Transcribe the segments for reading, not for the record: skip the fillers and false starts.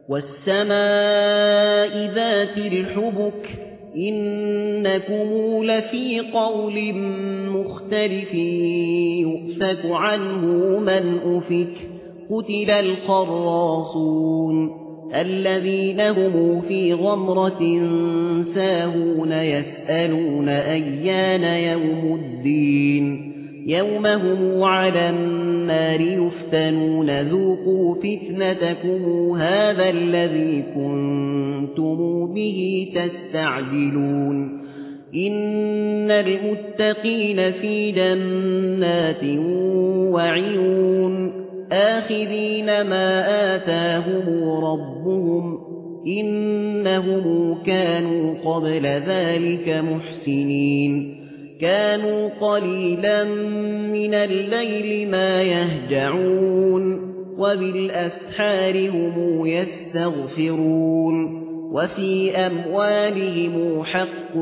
والسماء ذات الحبك إنكم لفي قول مختلف يؤفك عنه من أفك قتل الخراصون الذين هم في غمرة ساهون يسألون أيان يوم الدين يوم هم على النار يفتنون ذوقوا فتنتكم هذا الذي كنتم به تستعجلون إن المتقين في جنات وعيون آخذين ما آتاهم ربهم إنهم كانوا قبل ذلك محسنين كانوا قليلا من الليل ما يهجعون وبالأسحار هم يستغفرون وفي أموالهم حق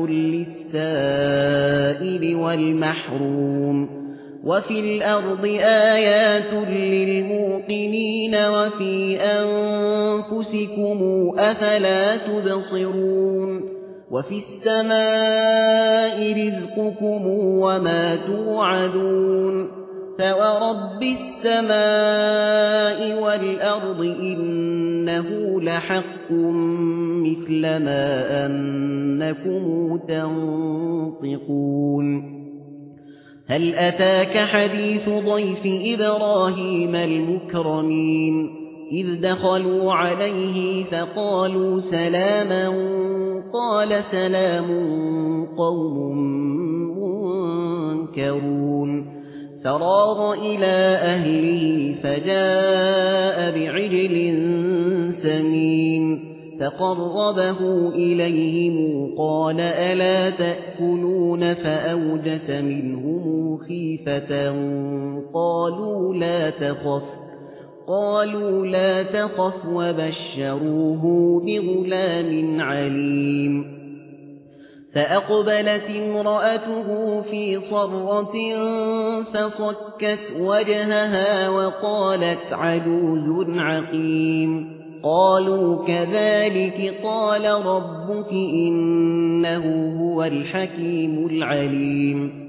للسائل والمحروم وفي الأرض آيات للموقنين وفي أنفسكم أفلا تبصرون وفي السماء رزقكم وما توعدون فورب السماء والأرض إنه لحق مثل ما أنكم تنطقون هل أتاك حديث ضيف إبراهيم المكرمين إذ دخلوا عليه فقالوا سلاما قال سلام قوم منكرون فراغ إلى أهله فجاء بعجل سمين فقربه إليهم قال ألا تأكلون فأوجس منهم خيفة قالوا لا تخف وبشروه بغلام عليم فأقبلت امرأته في صرة فصكت وجهها وقالت عجوز عقيم قالوا كذلك قال ربك إنه هو الحكيم العليم